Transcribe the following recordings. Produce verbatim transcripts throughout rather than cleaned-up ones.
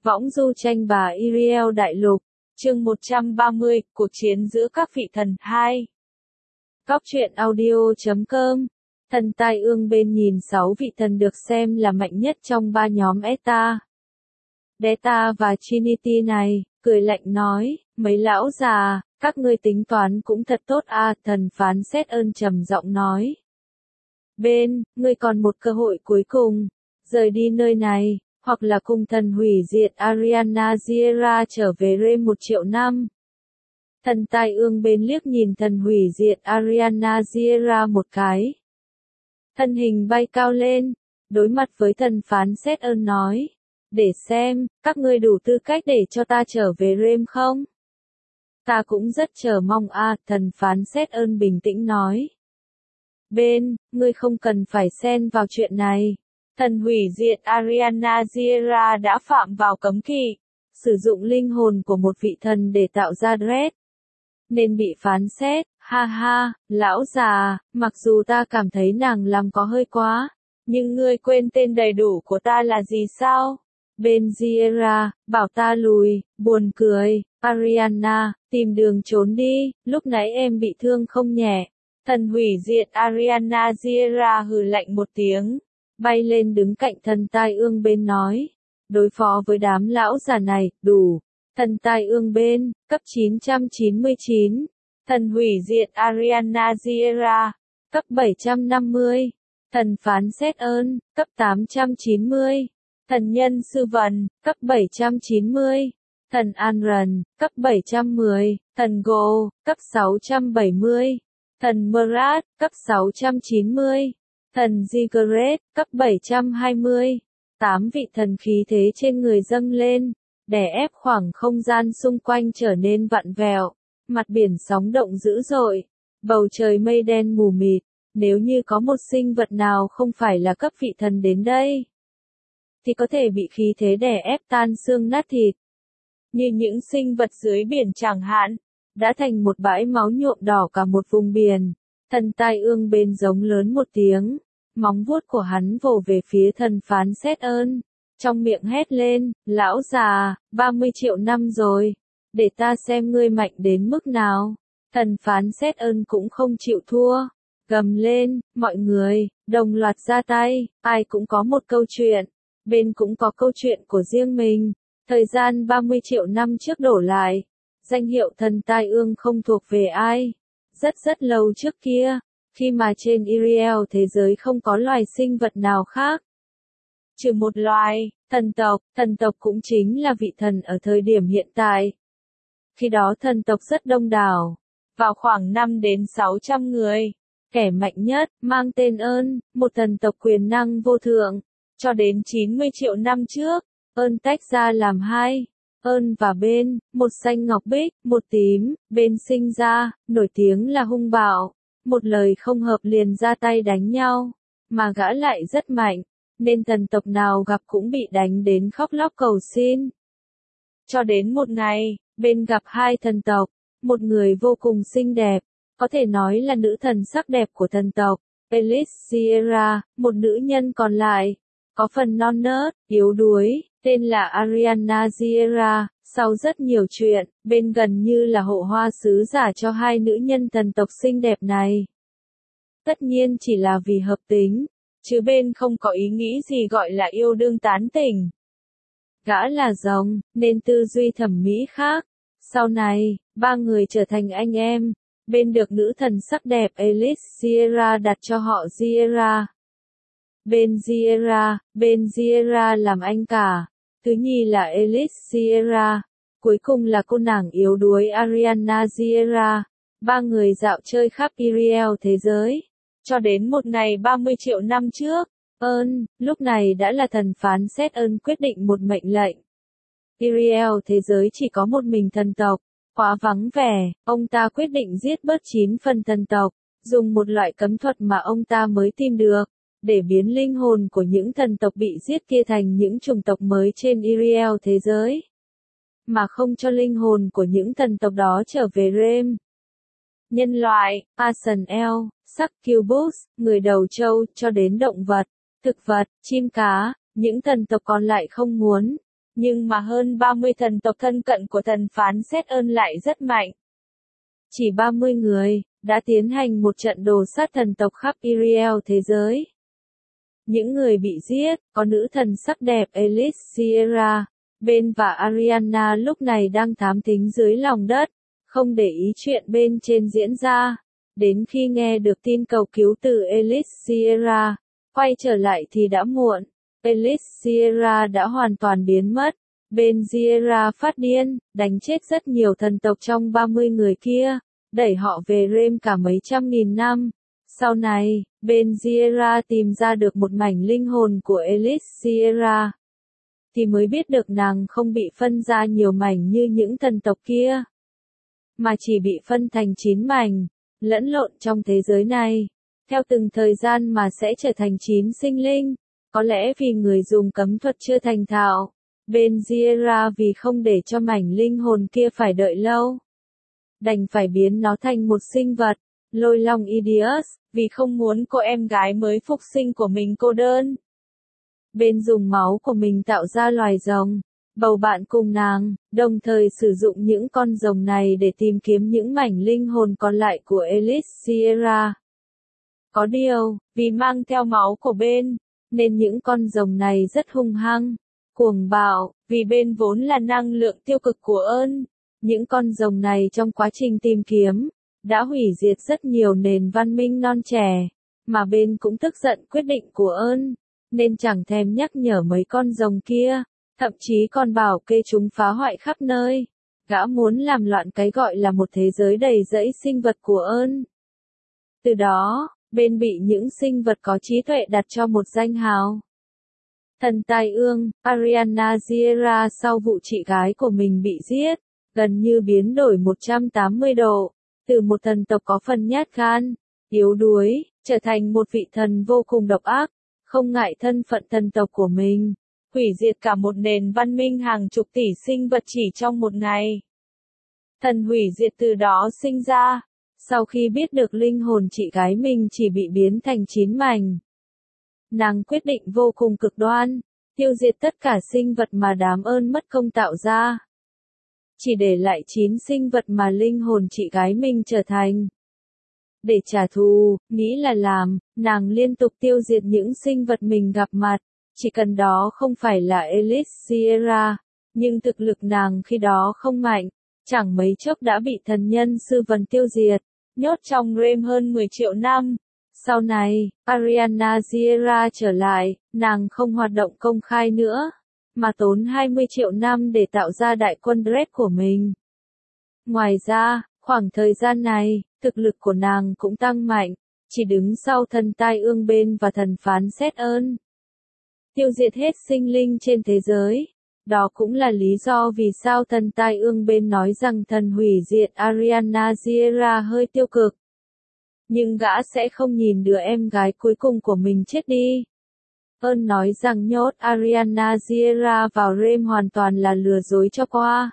Võng du tranh bà Iriel Đại Lục, chương một trăm ba mươi, cuộc chiến giữa các vị thần hai. Góc truyện audio chấm com. Thần tai ương bên nhìn sáu vị thần được xem là mạnh nhất trong ba nhóm Eta, Delta và Trinity này, cười lạnh nói, mấy lão già, các ngươi tính toán cũng thật tốt à, thần phán xét ơn trầm giọng nói. Bên, ngươi còn một cơ hội cuối cùng, rời đi nơi này, hoặc là cùng thần hủy diệt Ariana Ziera trở về Rem một triệu năm. Thần tai ương bên liếc nhìn thần hủy diệt Ariana Ziera một cái. Thân hình bay cao lên, đối mặt với thần phán xét ơn nói, để xem, các ngươi đủ tư cách để cho ta trở về Rem không? Ta cũng rất chờ mong à, thần phán xét ơn bình tĩnh nói. Bên, ngươi không cần phải xen vào chuyện này. Thần hủy diệt Ariana Ziera đã phạm vào cấm kỵ, sử dụng linh hồn của một vị thần để tạo ra Dread, nên bị phán xét. Ha ha, lão già, mặc dù ta cảm thấy nàng làm có hơi quá, nhưng ngươi quên tên đầy đủ của ta là gì sao? Bên Ziera, bảo ta lùi, buồn cười, Ariana, tìm đường trốn đi, lúc nãy em bị thương không nhẹ. Thần hủy diệt Ariana Ziera hừ lạnh một tiếng, bay lên đứng cạnh thần tai ương bên nói, đối phó với đám lão già này, đủ. Thần tai ương bên, cấp chín trăm chín mươi chín, thần hủy diệt Ariana Ziera, cấp bảy trăm năm mươi, thần phán xét ơn, cấp tám trăm chín mươi, thần nhân sư vần, cấp bảy trăm chín mươi, thần Anran, cấp bảy trăm mười, thần Go, cấp sáu trăm bảy mươi, thần Murat, cấp sáu trăm chín mươi, thần Ziggurat, cấp bảy trăm hai mươi, tám vị thần khí thế trên người dâng lên, đè ép khoảng không gian xung quanh trở nên vặn vẹo, mặt biển sóng động dữ dội, bầu trời mây đen mù mịt, nếu như có một sinh vật nào không phải là cấp vị thần đến đây, thì có thể bị khí thế đè ép tan xương nát thịt. Như những sinh vật dưới biển chẳng hạn, đã thành một bãi máu nhuộm đỏ cả một vùng biển. Thần tai ương bên giống lớn một tiếng, móng vuốt của hắn vồ về phía thần phán xét ơn, trong miệng hét lên, lão già, ba mươi triệu năm rồi, để ta xem ngươi mạnh đến mức nào. Thần phán xét ơn cũng không chịu thua, gầm lên, mọi người, đồng loạt ra tay, ai cũng có một câu chuyện, bên cũng có câu chuyện của riêng mình. Thời gian ba mươi triệu năm trước đổ lại, danh hiệu thần tai ương không thuộc về ai. Rất rất lâu trước kia, khi mà trên Iriel thế giới không có loài sinh vật nào khác, trừ một loài, thần tộc, thần tộc cũng chính là vị thần ở thời điểm hiện tại. Khi đó thần tộc rất đông đảo, vào khoảng năm đến sáu trăm người, kẻ mạnh nhất, mang tên ơn, một thần tộc quyền năng vô thượng, cho đến chín mươi triệu năm trước, ơn tách ra làm hai. Ơn và bên, một xanh ngọc bích, một tím, bên sinh ra, nổi tiếng là hung bạo, một lời không hợp liền ra tay đánh nhau, mà gã lại rất mạnh, nên thần tộc nào gặp cũng bị đánh đến khóc lóc cầu xin. Cho đến một ngày, bên gặp hai thần tộc, một người vô cùng xinh đẹp, có thể nói là nữ thần sắc đẹp của thần tộc, Elisiera, một nữ nhân còn lại, có phần non nớt, yếu đuối, tên là Ariana Ziera. Sau rất nhiều chuyện, bên gần như là hộ hoa sứ giả cho hai nữ nhân thần tộc xinh đẹp này. Tất nhiên chỉ là vì hợp tính, chứ bên không có ý nghĩ gì gọi là yêu đương tán tỉnh. Gã là rồng, nên tư duy thẩm mỹ khác. Sau này, ba người trở thành anh em, bên được nữ thần sắc đẹp Elisiera đặt cho họ Ziera. Bên Ziera, bên Ziera làm anh cả. Thứ nhì là Elisiera, cuối cùng là cô nàng yếu đuối Ariana Ziera. Ba người dạo chơi khắp Iriel thế giới, cho đến một ngày ba mươi triệu năm trước, ơn, lúc này đã là thần phán xét ơn quyết định một mệnh lệnh. Iriel thế giới chỉ có một mình thần tộc, quá vắng vẻ, ông ta quyết định giết bớt chín phần thần tộc, dùng một loại cấm thuật mà ông ta mới tìm được, để biến linh hồn của những thần tộc bị giết kia thành những chủng tộc mới trên Iriel thế giới, mà không cho linh hồn của những thần tộc đó trở về Rem. Nhân loại, Arsenel, Succubus, người đầu trâu, cho đến động vật, thực vật, chim cá, những thần tộc còn lại không muốn, Nhưng mà hơn ba mươi thần tộc thân cận của thần phán xét ơn lại rất mạnh. Chỉ ba mươi người, đã tiến hành một trận đồ sát thần tộc khắp Iriel thế giới. Những người bị giết, có nữ thần sắc đẹp Elise Sierra, Ben và Ariana lúc này đang thám thính dưới lòng đất, không để ý chuyện bên trên diễn ra. Đến khi nghe được tin cầu cứu từ Elise Sierra, quay trở lại thì đã muộn. Elise Sierra đã hoàn toàn biến mất. Ben Sierra phát điên, đánh chết rất nhiều thần tộc trong ba mươi người kia, đẩy họ về Rem cả mấy trăm nghìn năm. Sau này, Ben Sierra tìm ra được một mảnh linh hồn của Elise Sierra, thì mới biết được nàng không bị phân ra nhiều mảnh như những thần tộc kia, mà chỉ bị phân thành chín mảnh, lẫn lộn trong thế giới này, theo từng thời gian mà sẽ trở thành chín sinh linh. Có lẽ vì người dùng cấm thuật chưa thành thạo, Ben Sierra vì không để cho mảnh linh hồn kia phải đợi lâu, đành phải biến nó thành một sinh vật, Lôi Long Idius, vì không muốn cô em gái mới phục sinh của mình cô đơn. Ben dùng máu của mình tạo ra loài rồng, bầu bạn cùng nàng, đồng thời sử dụng những con rồng này để tìm kiếm những mảnh linh hồn còn lại của Elise Sierra. Có điều, vì mang theo máu của Ben, nên những con rồng này rất hung hăng, cuồng bạo, vì Ben vốn là năng lượng tiêu cực của ơn. Những con rồng này trong quá trình tìm kiếm, đã hủy diệt rất nhiều nền văn minh non trẻ, mà Ben cũng tức giận quyết định của ơn, nên chẳng thèm nhắc nhở mấy con rồng kia, thậm chí còn bảo kê chúng phá hoại khắp nơi. Gã muốn làm loạn cái gọi là một thế giới đầy rẫy sinh vật của ơn. Từ đó, Ben bị những sinh vật có trí tuệ đặt cho một danh hào. Thần tai ương, Ariana Sierra sau vụ chị gái của mình bị giết, gần như biến đổi một trăm tám mươi độ, từ một thần tộc có phần nhát gan, yếu đuối, trở thành một vị thần vô cùng độc ác, không ngại thân phận thần tộc của mình, hủy diệt cả một nền văn minh hàng chục tỷ sinh vật chỉ trong một ngày. Thần hủy diệt từ đó sinh ra, sau khi biết được linh hồn chị gái mình chỉ bị biến thành chín mảnh. Nàng quyết định vô cùng cực đoan, tiêu diệt tất cả sinh vật mà đám ơn mất công tạo ra. Chỉ để lại chín sinh vật mà linh hồn chị gái mình trở thành. Để trả thù, nghĩ là làm, nàng liên tục tiêu diệt những sinh vật mình gặp mặt, chỉ cần đó không phải là Elise Sierra, nhưng thực lực nàng khi đó không mạnh, chẳng mấy chốc đã bị thần nhân sư vần tiêu diệt, nhốt trong Rem hơn mười triệu năm. Sau này, Ariana Sierra trở lại, nàng không hoạt động công khai nữa, mà tốn hai mươi triệu năm để tạo ra đại quân Dread của mình. Ngoài ra, khoảng thời gian này, thực lực của nàng cũng tăng mạnh, chỉ đứng sau thần tai ương Ben và thần phán xét ơn. Tiêu diệt hết sinh linh trên thế giới. Đó cũng là lý do vì sao thần tai ương Ben nói rằng thần hủy diệt Ariana Sierra hơi tiêu cực. Nhưng gã sẽ không nhìn đứa em gái cuối cùng của mình chết đi. Ơn nói rằng nhốt Ariana Sierra vào Rem hoàn toàn là lừa dối cho qua.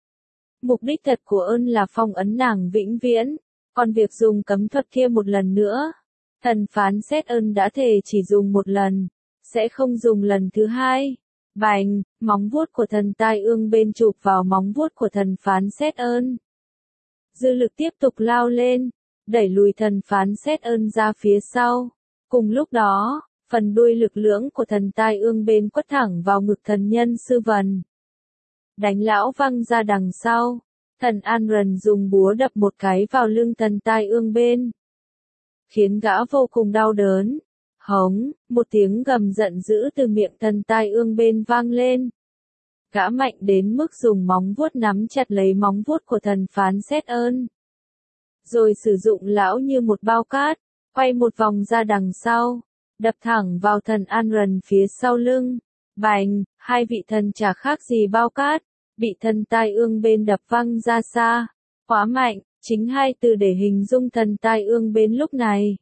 Mục đích thật của ơn là phong ấn nàng vĩnh viễn, còn việc dùng cấm thuật kia một lần nữa. Thần phán xét ơn đã thề chỉ dùng một lần, sẽ không dùng lần thứ hai. Bành, móng vuốt của thần tai ương Ben chụp vào móng vuốt của thần phán xét ơn. Dư lực tiếp tục lao lên, đẩy lùi thần phán xét ơn ra phía sau. Cùng lúc đó, phần đuôi lực lưỡng của thần tai ương Ben quất thẳng vào ngực thần nhân sư vần. Đánh lão văng ra đằng sau. Thần Anran dùng búa đập một cái vào lưng thần tai ương Ben, khiến gã vô cùng đau đớn. Hống, một tiếng gầm giận dữ từ miệng thần tai ương Ben vang lên. Gã mạnh đến mức dùng móng vuốt nắm chặt lấy móng vuốt của thần phán xét ơn. Rồi sử dụng lão như một bao cát, quay một vòng ra đằng sau, đập thẳng vào thần Anran phía sau lưng. Bành, hai vị thần chả khác gì bao cát, bị thần tai ương Ben đập văng ra xa. Quá mạnh, chính hai từ để hình dung thần tai ương Ben lúc này.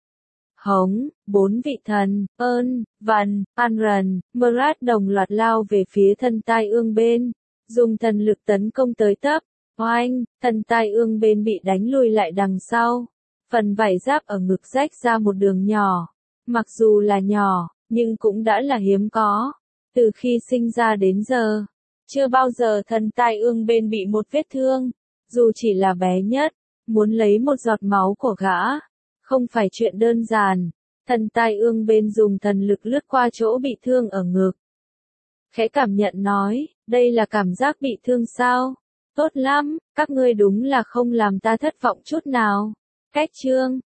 Hống, bốn vị thần, ơn, vần, Anran, Murad đồng loạt lao về phía thần tai ương Ben, dùng thần lực tấn công tới tấp. Oanh, thần tai ương Ben bị đánh lùi lại đằng sau. Phần vải giáp ở ngực rách ra một đường nhỏ. Mặc dù là nhỏ, nhưng cũng đã là hiếm có. Từ khi sinh ra đến giờ, Chưa bao giờ thần tai ương bên bị một vết thương, dù chỉ là bé nhất, muốn lấy một giọt máu của gã, không phải chuyện đơn giản. Thần tai ương bên dùng thần lực lướt qua chỗ bị thương ở ngực. Khẽ cảm nhận nói, đây là cảm giác bị thương sao? Tốt lắm, các ngươi đúng là không làm ta thất vọng chút nào. Cách chương